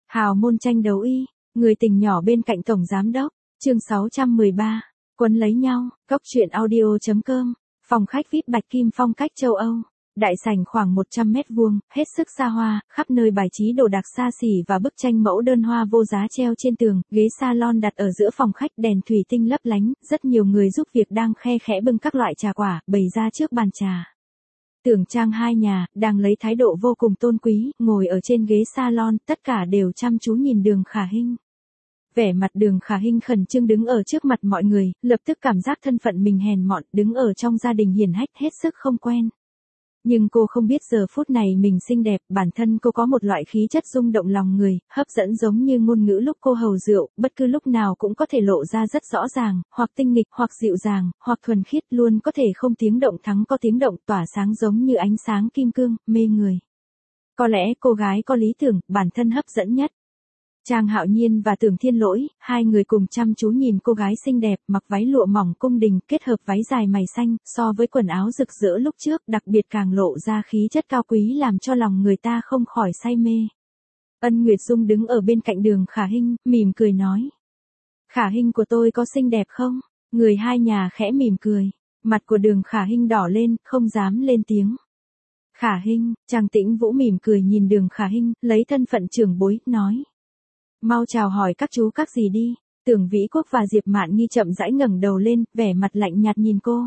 Hào môn tranh đấu y, người tình nhỏ bên cạnh tổng giám đốc, chương 613, quấn lấy nhau, Cốc truyện audio.com, phòng khách VIP bạch kim phong cách châu Âu, đại sảnh khoảng 100 mét vuông, hết sức xa hoa, khắp nơi bài trí đồ đạc xa xỉ và bức tranh mẫu đơn hoa vô giá treo trên tường, ghế salon đặt ở giữa phòng khách, đèn thủy tinh lấp lánh, rất nhiều người giúp việc đang khe khẽ bưng các loại trà quả, bày ra trước bàn trà. Tưởng Trang hai nhà, đang lấy thái độ vô cùng tôn quý, ngồi ở trên ghế salon, tất cả đều chăm chú nhìn Đường Khả Hinh. Vẻ mặt Đường Khả Hinh khẩn trương đứng ở trước mặt mọi người, lập tức cảm giác thân phận mình hèn mọn, đứng ở trong gia đình hiển hách hết sức không quen. Nhưng cô không biết giờ phút này mình xinh đẹp, bản thân cô có một loại khí chất rung động lòng người, hấp dẫn giống như ngôn ngữ lúc cô hầu rượu, bất cứ lúc nào cũng có thể lộ ra rất rõ ràng, hoặc tinh nghịch, hoặc dịu dàng, hoặc thuần khiết, luôn có thể không tiếng động thắng có tiếng động, tỏa sáng giống như ánh sáng kim cương, mê người. Có lẽ cô gái có lý tưởng, bản thân hấp dẫn nhất. Trang Hạo Nhiên và Tưởng Thiên Lỗi, hai người cùng chăm chú nhìn cô gái xinh đẹp, mặc váy lụa mỏng cung đình, kết hợp váy dài mày xanh, so với quần áo rực rỡ lúc trước, đặc biệt càng lộ ra khí chất cao quý làm cho lòng người ta không khỏi say mê. Ân Nguyệt Dung đứng ở bên cạnh Đường Khả Hinh, mỉm cười nói. Khả Hinh của tôi có xinh đẹp không? Người hai nhà khẽ mỉm cười. Mặt của Đường Khả Hinh đỏ lên, không dám lên tiếng. Khả Hinh, Trang Tĩnh Vũ mỉm cười nhìn Đường Khả Hinh, lấy thân phận trưởng bối, nói. Mau chào hỏi các chú các dì đi. Tưởng Vĩ Quốc và Diệp Mạn Nghi chậm rãi ngẩng đầu lên, vẻ mặt lạnh nhạt nhìn cô.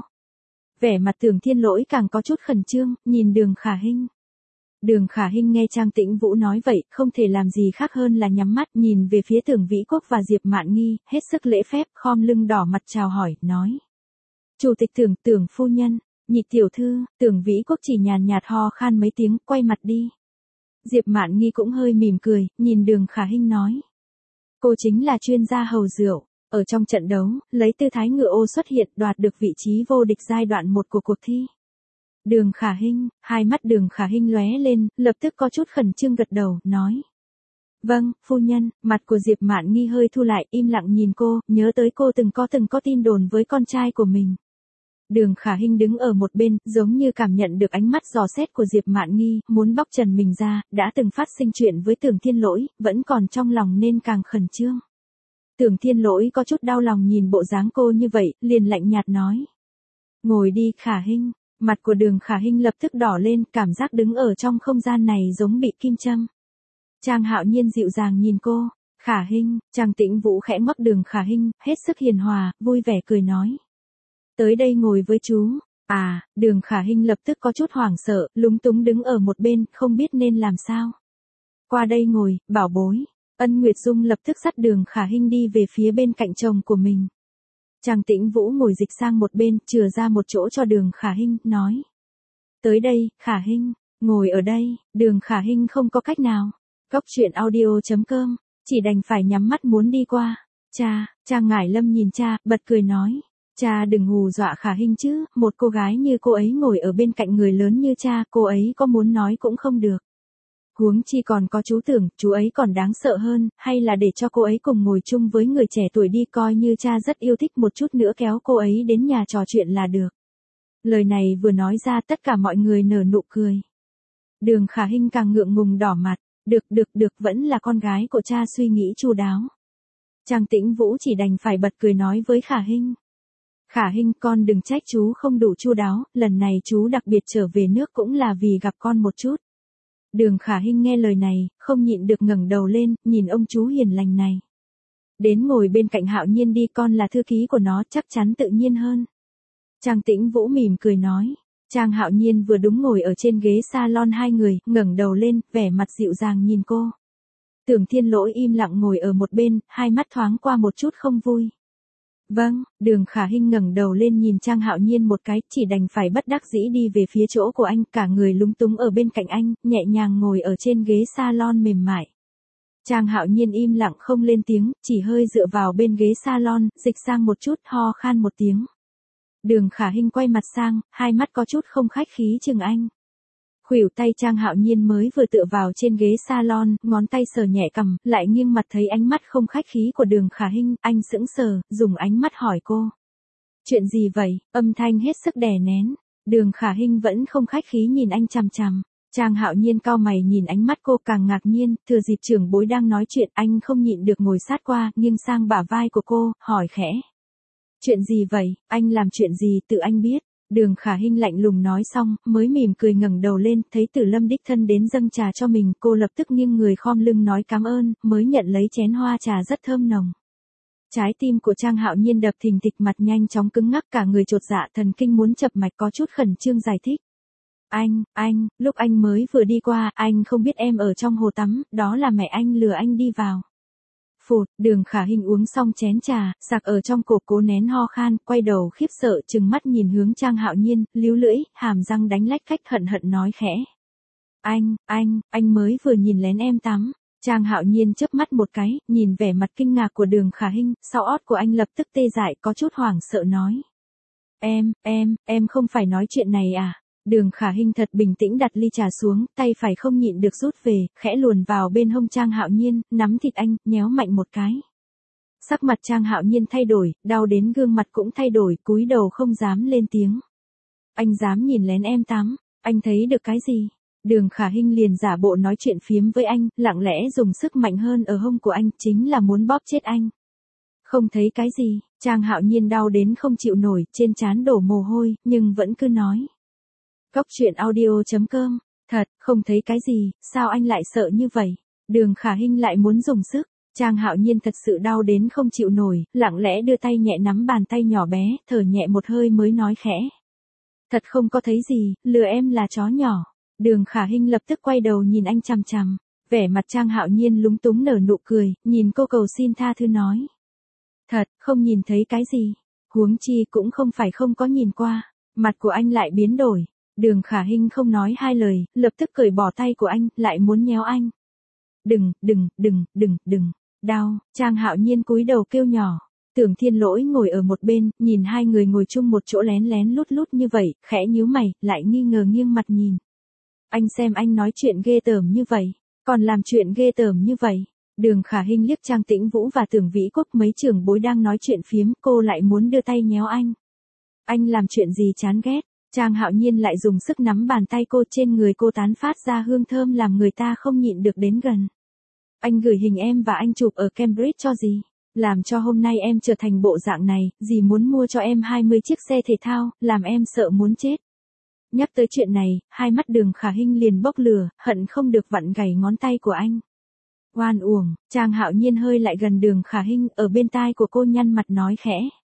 Vẻ mặt Tưởng Thiên Lỗi càng có chút khẩn trương, nhìn Đường Khả Hinh. Đường Khả Hinh nghe Trang Tĩnh Vũ nói vậy, không thể làm gì khác hơn là nhắm mắt nhìn về phía Tưởng Vĩ Quốc và Diệp Mạn Nghi, hết sức lễ phép, khom lưng đỏ mặt chào hỏi, nói. Chủ tịch Tưởng, Tưởng phu nhân, Nhị tiểu thư. Tưởng Vĩ Quốc chỉ nhàn nhạt ho khan mấy tiếng, quay mặt đi. Diệp Mạn Nghi cũng hơi mỉm cười, nhìn Đường Khả Hinh nói. Cô chính là chuyên gia hầu rượu, ở trong trận đấu, lấy tư thái ngựa ô xuất hiện, đoạt được vị trí vô địch giai đoạn 1 của cuộc thi. Đường Khả Hinh, hai mắt Đường Khả Hinh lóe lên, lập tức có chút khẩn trương gật đầu, nói. Vâng, phu nhân. Mặt của Diệp Mạn Nghi hơi thu lại, im lặng nhìn cô, nhớ tới cô từng có tin đồn với con trai của mình. Đường Khả Hinh đứng ở một bên, giống như cảm nhận được ánh mắt dò xét của Diệp Mạn Nghi, muốn bóc trần mình ra, đã từng phát sinh chuyện với Tưởng Thiên Lỗi, vẫn còn trong lòng nên càng khẩn trương. Tưởng Thiên Lỗi có chút đau lòng nhìn bộ dáng cô như vậy, liền lạnh nhạt nói. Ngồi đi Khả Hinh. Mặt của Đường Khả Hinh lập tức đỏ lên, cảm giác đứng ở trong không gian này giống bị kim châm. Trang Hạo Nhiên dịu dàng nhìn cô. Khả Hinh. Trang Tĩnh Vũ khẽ ngoắc Đường Khả Hinh, hết sức hiền hòa, vui vẻ cười nói. Tới đây ngồi với chú. À, Đường Khả Hinh lập tức có chút hoảng sợ, lúng túng đứng ở một bên, không biết nên làm sao. Qua đây ngồi, bảo bối. Ân Nguyệt Dung lập tức dắt Đường Khả Hinh đi về phía bên cạnh chồng của mình. Trang Tĩnh Vũ ngồi dịch sang một bên, chừa ra một chỗ cho Đường Khả Hinh, nói. Tới đây, Khả Hinh, ngồi ở đây. Đường Khả Hinh không có cách nào. Cốc truyện audio.com, chỉ đành phải nhắm mắt muốn đi qua. Cha. Trang Ngải Lâm nhìn cha, bật cười nói. Cha đừng hù dọa Khả Hinh chứ, một cô gái như cô ấy ngồi ở bên cạnh người lớn như cha, cô ấy có muốn nói cũng không được. Huống chi còn có chú Tưởng, chú ấy còn đáng sợ hơn, hay là để cho cô ấy cùng ngồi chung với người trẻ tuổi đi, coi như cha rất yêu thích một chút nữa kéo cô ấy đến nhà trò chuyện là được. Lời này vừa nói ra tất cả mọi người nở nụ cười. Đường Khả Hinh càng ngượng ngùng đỏ mặt, được, vẫn là con gái của cha suy nghĩ chu đáo. Trang Tĩnh Vũ chỉ đành phải bật cười nói với Khả Hinh. Khả Hinh, con đừng trách chú không đủ chu đáo, lần này chú đặc biệt trở về nước cũng là vì gặp con một chút. Đường Khả Hinh nghe lời này, không nhịn được ngẩng đầu lên, nhìn ông chú hiền lành này. Đến ngồi bên cạnh Hạo Nhiên đi, con là thư ký của nó, chắc chắn tự nhiên hơn. Trang Tĩnh Vũ mỉm cười nói. Trang Hạo Nhiên vừa đúng ngồi ở trên ghế salon hai người, ngẩng đầu lên, vẻ mặt dịu dàng nhìn cô. Tưởng Thiên Lỗi im lặng ngồi ở một bên, hai mắt thoáng qua một chút không vui. Vâng. Đường Khả Hinh ngẩng đầu lên nhìn Trang Hạo Nhiên một cái, chỉ đành phải bất đắc dĩ đi về phía chỗ của anh, cả người lúng túng ở bên cạnh anh, nhẹ nhàng ngồi ở trên ghế salon mềm mại. Trang Hạo Nhiên im lặng không lên tiếng, chỉ hơi dựa vào bên ghế salon, dịch sang một chút, ho khan một tiếng. Đường Khả Hinh quay mặt sang, hai mắt có chút không khách khí chừng anh. Khuỷu tay Trang Hạo Nhiên mới vừa tựa vào trên ghế salon, ngón tay sờ nhẹ cằm, lại nghiêng mặt thấy ánh mắt không khách khí của Đường Khả Hinh, anh sững sờ, dùng ánh mắt hỏi cô. Chuyện gì vậy? Âm thanh hết sức đè nén. Đường Khả Hinh vẫn không khách khí nhìn anh chằm chằm. Trang Hạo Nhiên cau mày nhìn ánh mắt cô càng ngạc nhiên, thừa dịp trưởng bối đang nói chuyện anh không nhịn được ngồi sát qua, nghiêng sang bả vai của cô, hỏi khẽ. Chuyện gì vậy, anh làm chuyện gì tự anh biết. Đường Khả Hinh lạnh lùng nói xong, mới mỉm cười ngẩng đầu lên, thấy Tử Lâm đích thân đến dâng trà cho mình, cô lập tức nghiêng người khom lưng nói cảm ơn, mới nhận lấy chén hoa trà rất thơm nồng. Trái tim của Trang Hạo Nhiên đập thình thịch, mặt nhanh chóng cứng ngắc, cả người chột dạ, thần kinh muốn chập mạch, có chút khẩn trương giải thích. Anh, lúc anh mới vừa đi qua, anh không biết em ở trong hồ tắm, đó là mẹ anh lừa anh đi vào. Phụt, Đường Khả Hinh uống xong chén trà, sặc ở trong cổ, cố nén ho khan, quay đầu khiếp sợ trừng mắt nhìn hướng Trang Hạo Nhiên, líu lưỡi, hàm răng đánh lách cách, hận hận nói khẽ. Anh mới vừa nhìn lén em tắm. Trang Hạo Nhiên chớp mắt một cái, nhìn vẻ mặt kinh ngạc của Đường Khả Hinh, sau ót của anh lập tức tê dại, có chút hoảng sợ nói. Em không phải nói chuyện này à? Đường Khả Hinh thật bình tĩnh đặt ly trà xuống, tay phải không nhịn được rút về, khẽ luồn vào bên hông Trang Hạo Nhiên, nắm thịt anh, nhéo mạnh một cái. Sắc mặt Trang Hạo Nhiên thay đổi, đau đến gương mặt cũng thay đổi, cúi đầu không dám lên tiếng. Anh dám nhìn lén em tắm, anh thấy được cái gì? Đường Khả Hinh liền giả bộ nói chuyện phiếm với anh, lặng lẽ dùng sức mạnh hơn ở hông của anh, chính là muốn bóp chết anh. Không thấy cái gì, Trang Hạo Nhiên đau đến không chịu nổi, trên trán đổ mồ hôi, nhưng vẫn cứ nói. Cốc truyện audio.com, thật, không thấy cái gì, sao anh lại sợ như vậy? Đường Khả Hinh lại muốn dùng sức, Trang Hạo Nhiên thật sự đau đến không chịu nổi, lặng lẽ đưa tay nhẹ nắm bàn tay nhỏ bé, thở nhẹ một hơi mới nói khẽ. Thật không có thấy gì, lừa em là chó nhỏ. Đường Khả Hinh lập tức quay đầu nhìn anh chằm chằm, vẻ mặt Trang Hạo Nhiên lúng túng nở nụ cười, nhìn cô cầu xin tha thứ nói. Thật, không nhìn thấy cái gì, huống chi cũng không phải không có nhìn qua, mặt của anh lại biến đổi. Đường Khả Hinh không nói hai lời, lập tức cởi bỏ tay của anh, lại muốn nhéo anh. Đừng, đau, Trang Hạo Nhiên cúi đầu kêu nhỏ. Tưởng Thiên Lỗi ngồi ở một bên, nhìn hai người ngồi chung một chỗ lén lén lút lút như vậy, khẽ nhíu mày, lại nghi ngờ nghiêng mặt nhìn. Anh xem anh nói chuyện ghê tởm như vậy, còn làm chuyện ghê tởm như vậy. Đường Khả Hinh liếc Trang Tĩnh Vũ và Tưởng Vĩ Quốc, mấy trưởng bối đang nói chuyện phiếm, cô lại muốn đưa tay nhéo anh. Anh làm chuyện gì chán ghét? Trang Hạo Nhiên lại dùng sức nắm bàn tay cô, trên người cô tán phát ra hương thơm làm người ta không nhịn được đến gần. Anh gửi hình em và anh chụp ở Cambridge cho gì? Làm cho hôm nay em trở thành bộ dạng này, dì muốn mua cho em 20 chiếc xe thể thao, làm em sợ muốn chết. Nhắc tới chuyện này, hai mắt Đường Khả Hinh liền bốc lửa, hận không được vặn gãy ngón tay của anh. Oan uổng, Trang Hạo Nhiên hơi lại gần Đường Khả Hinh, ở bên tai của cô nhăn mặt nói khẽ.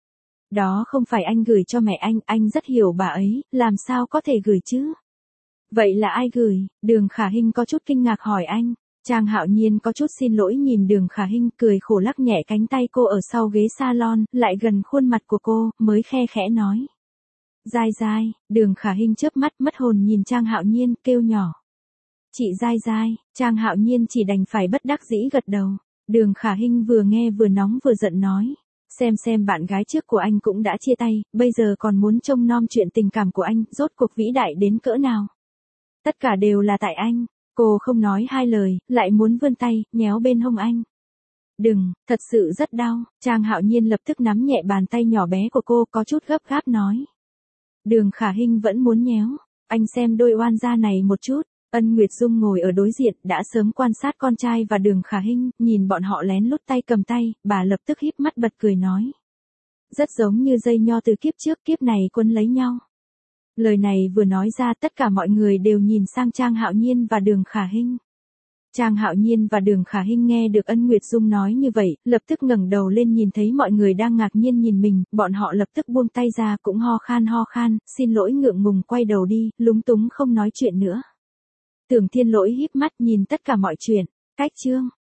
Đó không phải anh gửi cho mẹ anh rất hiểu bà ấy, làm sao có thể gửi chứ? Vậy là ai gửi? Đường Khả Hinh có chút kinh ngạc hỏi anh. Trang Hạo Nhiên có chút xin lỗi nhìn Đường Khả Hinh, cười khổ lắc nhẹ cánh tay cô ở sau ghế salon, lại gần khuôn mặt của cô, mới khe khẽ nói. Giai Giai, Đường Khả Hinh chớp mắt mất hồn nhìn Trang Hạo Nhiên, kêu nhỏ. Chị Giai Giai, Trang Hạo Nhiên chỉ đành phải bất đắc dĩ gật đầu. Đường Khả Hinh vừa nghe vừa nóng vừa giận nói. Xem bạn gái trước của anh cũng đã chia tay, bây giờ còn muốn trông nom chuyện tình cảm của anh, rốt cuộc vĩ đại đến cỡ nào. Tất cả đều là tại anh. Cô không nói hai lời, lại muốn vươn tay, nhéo bên hông anh. Đừng, thật sự rất đau. Trang Hạo Nhiên lập tức nắm nhẹ bàn tay nhỏ bé của cô, có chút gấp gáp nói. Đường Khả Hinh vẫn muốn nhéo. Anh xem đôi oan gia này một chút. Ân Nguyệt Dung ngồi ở đối diện, đã sớm quan sát con trai và Đường Khả Hinh, nhìn bọn họ lén lút tay cầm tay, bà lập tức híp mắt bật cười nói. Rất giống như dây nho từ kiếp trước, kiếp này quấn lấy nhau. Lời này vừa nói ra, tất cả mọi người đều nhìn sang Trang Hạo Nhiên và Đường Khả Hinh. Trang Hạo Nhiên và Đường Khả Hinh nghe được Ân Nguyệt Dung nói như vậy, lập tức ngẩng đầu lên nhìn thấy mọi người đang ngạc nhiên nhìn mình, bọn họ lập tức buông tay ra cũng ho khan, xin lỗi ngượng ngùng quay đầu đi, lúng túng không nói chuyện nữa. Tưởng Thiên Lỗi híp mắt nhìn tất cả mọi chuyện, cách chương.